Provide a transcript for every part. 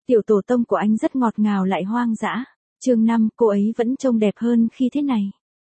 Tiểu tổ tông của anh rất ngọt ngào lại hoang dã. Chương 5, cô ấy vẫn trông đẹp hơn khi thế này.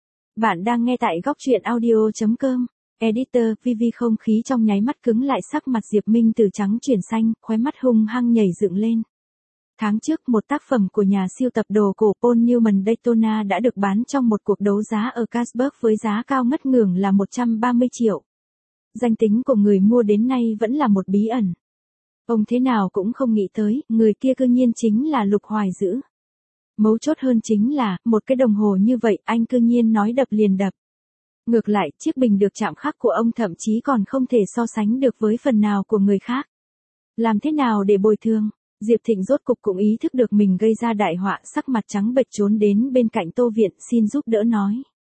Bạn đang nghe tại góc truyện audio.com. Editor, VV không khí trong nháy mắt cứng lại, sắc mặt Diệp Minh từ trắng chuyển xanh, khóe mắt hung hăng nhảy dựng lên. Tháng trước, một tác phẩm của nhà sưu tập đồ cổ Paul Newman Daytona đã được bán trong một cuộc đấu giá ở Casper với giá cao ngất ngưởng là 130 triệu. Danh tính của người mua đến nay vẫn là một bí ẩn. Ông thế nào cũng không nghĩ tới, người kia cư nhiên chính là Lục Hoài Dữ. Mấu chốt hơn chính là, một cái đồng hồ như vậy anh cư nhiên nói đập liền đập. Ngược lại, chiếc bình được chạm khắc của ông thậm chí còn không thể so sánh được với phần nào của người khác. Làm thế nào để bồi thường? Diệp Thịnh rốt cục cũng ý thức được mình gây ra đại họa, sắc mặt trắng bệch trốn đến bên cạnh Tô Viện xin giúp đỡ nói.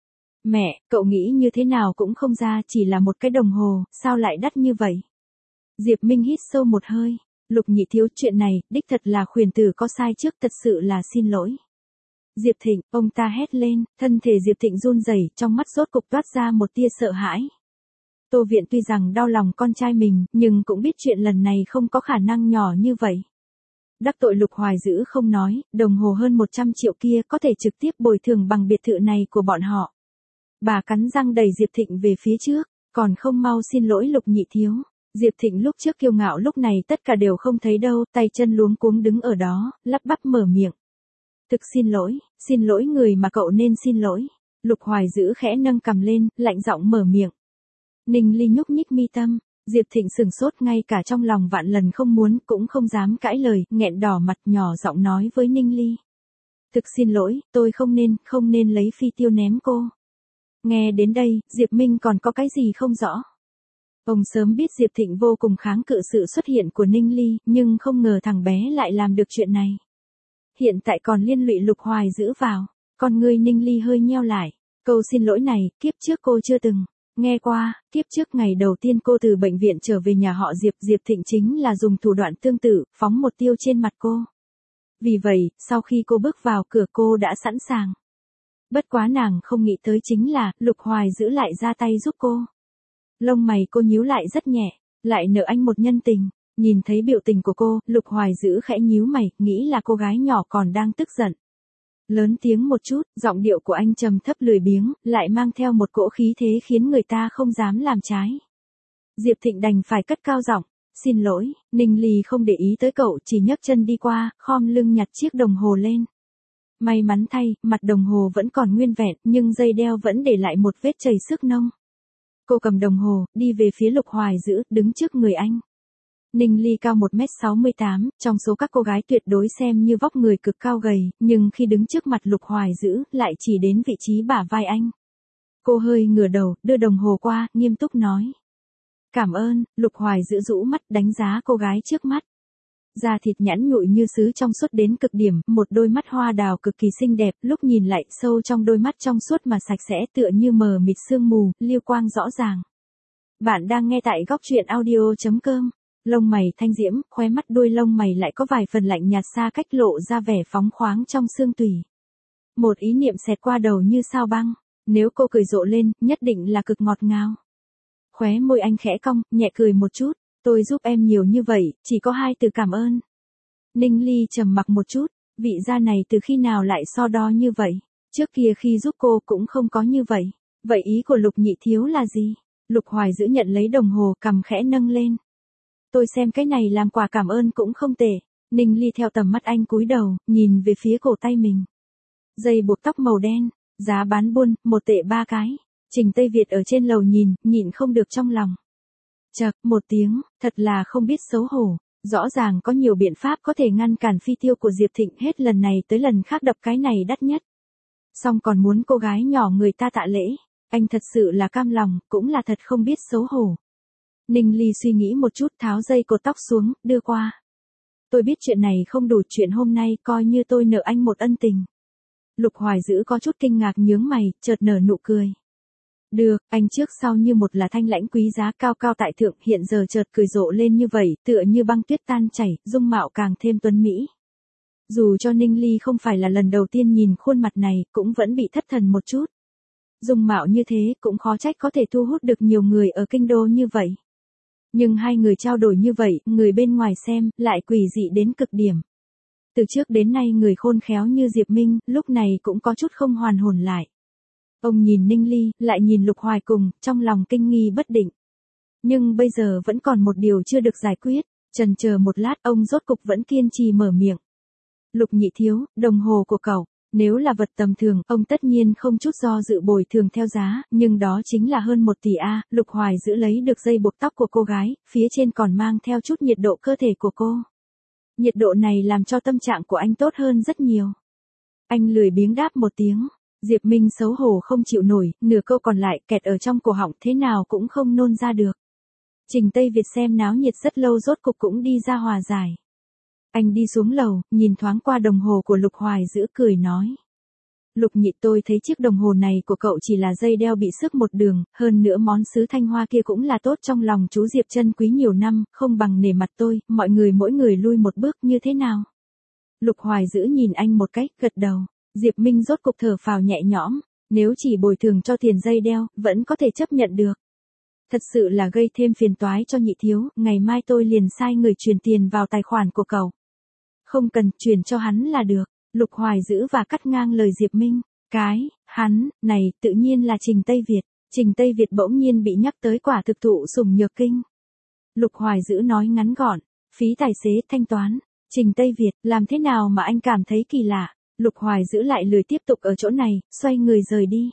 Mẹ, cậu nghĩ như thế nào cũng không ra, chỉ là một cái đồng hồ, sao lại đắt như vậy? Diệp Minh hít sâu một hơi. Lục Nhị Thiếu, chuyện này, đích thật là khuyển tử có sai trước, thật sự là xin lỗi. Diệp Thịnh, ông ta hét lên, thân thể Diệp Thịnh run rẩy, trong mắt rốt cục toát ra một tia sợ hãi. Tô Viện tuy rằng đau lòng con trai mình, nhưng cũng biết chuyện lần này không có khả năng nhỏ như vậy. Đắc tội Lục Hoài Dữ không nói, đồng hồ hơn 100 triệu kia có thể trực tiếp bồi thường bằng biệt thự này của bọn họ. Bà cắn răng đẩy Diệp Thịnh về phía trước, còn không mau xin lỗi Lục Nhị Thiếu. Diệp Thịnh lúc trước kiêu ngạo lúc này tất cả đều không thấy đâu, tay chân luống cuống đứng ở đó, lắp bắp mở miệng. Thực xin lỗi người mà cậu nên xin lỗi. Lục Hoài Dữ khẽ nâng cằm lên, lạnh giọng mở miệng. Ninh Ly nhúc nhích mi tâm, Diệp Thịnh sừng sốt, ngay cả trong lòng vạn lần không muốn cũng không dám cãi lời, nghẹn đỏ mặt nhỏ giọng nói với Ninh Ly. Thực xin lỗi, tôi không nên lấy phi tiêu ném cô. Nghe đến đây, Diệp Minh còn có cái gì không rõ. Ông sớm biết Diệp Thịnh vô cùng kháng cự sự xuất hiện của Ninh Ly, nhưng không ngờ thằng bé lại làm được chuyện này. Hiện tại còn liên lụy Lục Hoài Dữ vào, con ngươi Ninh Ly hơi nheo lại. Câu xin lỗi này, kiếp trước cô chưa từng nghe qua, kiếp trước ngày đầu tiên cô từ bệnh viện trở về nhà họ Diệp Thịnh chính là dùng thủ đoạn tương tự, phóng một tiêu trên mặt cô. Vì vậy, sau khi cô bước vào cửa cô đã sẵn sàng. Bất quá nàng không nghĩ tới chính là, Lục Hoài Dữ lại ra tay giúp cô. Lông mày cô nhíu lại rất nhẹ, lại nợ anh một nhân tình. Nhìn thấy biểu tình của cô, Lục Hoài Dữ khẽ nhíu mày, nghĩ là cô gái nhỏ còn đang tức giận. Lớn tiếng một chút, giọng điệu của anh trầm thấp lười biếng, lại mang theo một cỗ khí thế khiến người ta không dám làm trái. Diệp Thịnh đành phải cất cao giọng, xin lỗi. Ninh Ly không để ý tới cậu, chỉ nhấc chân đi qua, khom lưng nhặt chiếc đồng hồ lên. May mắn thay, mặt đồng hồ vẫn còn nguyên vẹn, nhưng dây đeo vẫn để lại một vết chảy xước nông. Cô cầm đồng hồ, đi về phía Lục Hoài Dữ, đứng trước người anh. Ninh Ly cao 1m68, trong số các cô gái tuyệt đối xem như vóc người cực cao gầy, nhưng khi đứng trước mặt Lục Hoài Dữ, lại chỉ đến vị trí bả vai anh. Cô hơi ngửa đầu, đưa đồng hồ qua, nghiêm túc nói. Cảm ơn. Lục Hoài Dữ rũ mắt đánh giá cô gái trước mắt. Da thịt nhẵn nhụi như sứ trong suốt đến cực điểm, một đôi mắt hoa đào cực kỳ xinh đẹp, lúc nhìn lại sâu trong đôi mắt trong suốt mà sạch sẽ tựa như mờ mịt sương mù, liêu quang rõ ràng. Bạn đang nghe tại góc truyện audio.com. Lông mày thanh diễm, khóe mắt đuôi lông mày lại có vài phần lạnh nhạt xa cách lộ ra vẻ phóng khoáng trong xương tủy. Một ý niệm xẹt qua đầu như sao băng, nếu cô cười rộ lên, nhất định là cực ngọt ngào. Khóe môi anh khẽ cong, nhẹ cười một chút, tôi giúp em nhiều như vậy, chỉ có 2 từ cảm ơn. Ninh Ly trầm mặc một chút, vị gia này từ khi nào lại so đo như vậy, trước kia khi giúp cô cũng không có như vậy. Vậy ý của Lục Nhị Thiếu là gì? Lục Hoài Dữ nhận lấy đồng hồ, cằm khẽ nâng lên. Tôi xem cái này làm quà cảm ơn cũng không tệ. Ninh Ly theo tầm mắt anh cúi đầu, nhìn về phía cổ tay mình. Dây buộc tóc màu đen, giá bán buôn, 1 tệ 3 cái. Trình Tây Việt ở trên lầu nhịn không được trong lòng. Chậc, một tiếng, thật là không biết xấu hổ. Rõ ràng có nhiều biện pháp có thể ngăn cản phi tiêu của Diệp Thịnh, hết lần này tới lần khác đập cái này đắt nhất. Xong còn muốn cô gái nhỏ người ta tạ lễ. Anh thật sự là cam lòng, cũng là thật không biết xấu hổ. Ninh Ly suy nghĩ một chút, tháo dây cột tóc xuống, đưa qua. Tôi biết chuyện này không đủ, chuyện hôm nay coi như tôi nợ anh một ân tình. Lục Hoài Dữ có chút kinh ngạc nhướng mày, chợt nở nụ cười. Được, anh trước sau như một là thanh lãnh quý giá cao cao tại thượng, hiện giờ chợt cười rộ lên như vậy, tựa như băng tuyết tan chảy, dung mạo càng thêm tuấn mỹ. Dù cho Ninh Ly không phải là lần đầu tiên nhìn khuôn mặt này, cũng vẫn bị thất thần một chút. Dung mạo như thế cũng khó trách có thể thu hút được nhiều người ở kinh đô như vậy. Nhưng hai người trao đổi như vậy, người bên ngoài xem, lại quỷ dị đến cực điểm. Từ trước đến nay người khôn khéo như Diệp Minh, lúc này cũng có chút không hoàn hồn lại. Ông nhìn Ninh Ly, lại nhìn Lục Hoài cùng, trong lòng kinh nghi bất định. Nhưng bây giờ vẫn còn một điều chưa được giải quyết, chần chờ một lát ông rốt cục vẫn kiên trì mở miệng. Lục nhị thiếu, đồng hồ của cậu, nếu là vật tầm thường, ông tất nhiên không chút do dự bồi thường theo giá, nhưng đó chính là hơn 1 tỷ a. Lục Hoài giữ lấy được dây buộc tóc của cô gái, phía trên còn mang theo chút nhiệt độ cơ thể của cô. Nhiệt độ này làm cho tâm trạng của anh tốt hơn rất nhiều. Anh lười biếng đáp một tiếng. Diệp Minh xấu hổ không chịu nổi, nửa câu còn lại kẹt ở trong cổ họng thế nào cũng không nôn ra được. Trình Tây Việt xem náo nhiệt rất lâu rốt cục cũng đi ra hòa giải. Anh đi xuống lầu, nhìn thoáng qua đồng hồ của Lục Hoài giữ cười nói. Lục nhị, tôi thấy chiếc đồng hồ này của cậu chỉ là dây đeo bị xước một đường, hơn nữa món sứ Thanh Hoa kia cũng là tốt trong lòng chú Diệp chân quý nhiều năm, không bằng nể mặt tôi, mọi người mỗi người lui một bước như thế nào. Lục Hoài giữ nhìn anh một cách, gật đầu. Diệp Minh rốt cục thở phào nhẹ nhõm, nếu chỉ bồi thường cho tiền dây đeo, vẫn có thể chấp nhận được. Thật sự là gây thêm phiền toái cho nhị thiếu, ngày mai tôi liền sai người chuyển tiền vào tài khoản của cậu. Không cần, chuyển cho hắn là được. Lục Hoài giữ và cắt ngang lời Diệp Minh. Hắn, này, tự nhiên là Trình Tây Việt. Trình Tây Việt bỗng nhiên bị nhắc tới quả thực thụ sủng nhược kinh. Lục Hoài giữ nói ngắn gọn, phí tài xế thanh toán. Trình Tây Việt, làm thế nào mà anh cảm thấy kỳ lạ? Lục Hoài giữ lại lười tiếp tục ở chỗ này, xoay người rời đi.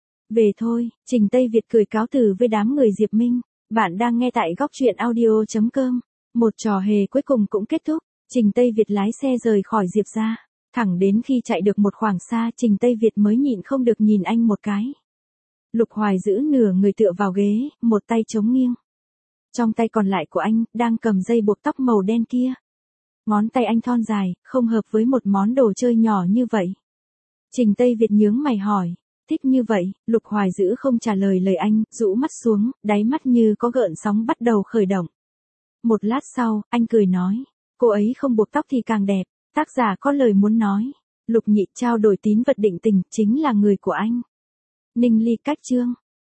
Về thôi, Trình Tây Việt cười cáo từ với đám người Diệp Minh. Bạn đang nghe tại góc truyện audio.com. Một trò hề cuối cùng cũng kết thúc. Trình Tây Việt lái xe rời khỏi Diệp ra. Thẳng đến khi chạy được một khoảng xa, Trình Tây Việt mới nhịn không được nhìn anh một cái. Lục Hoài giữ nửa người tựa vào ghế, một tay chống nghiêng. Trong tay còn lại của anh, đang cầm dây buộc tóc màu đen kia. Ngón tay anh thon dài, không hợp với một món đồ chơi nhỏ như vậy. Trình Tây Việt nhướng mày hỏi, thích như vậy? Lục Hoài giữ không trả lời lời anh, rũ mắt xuống, đáy mắt như có gợn sóng bắt đầu khởi động. Một lát sau, anh cười nói, cô ấy không buộc tóc thì càng đẹp. Tác giả có lời muốn nói. Lục nhị trao đổi tín vật định tình, chính là người của anh. Ninh Ly cách chương.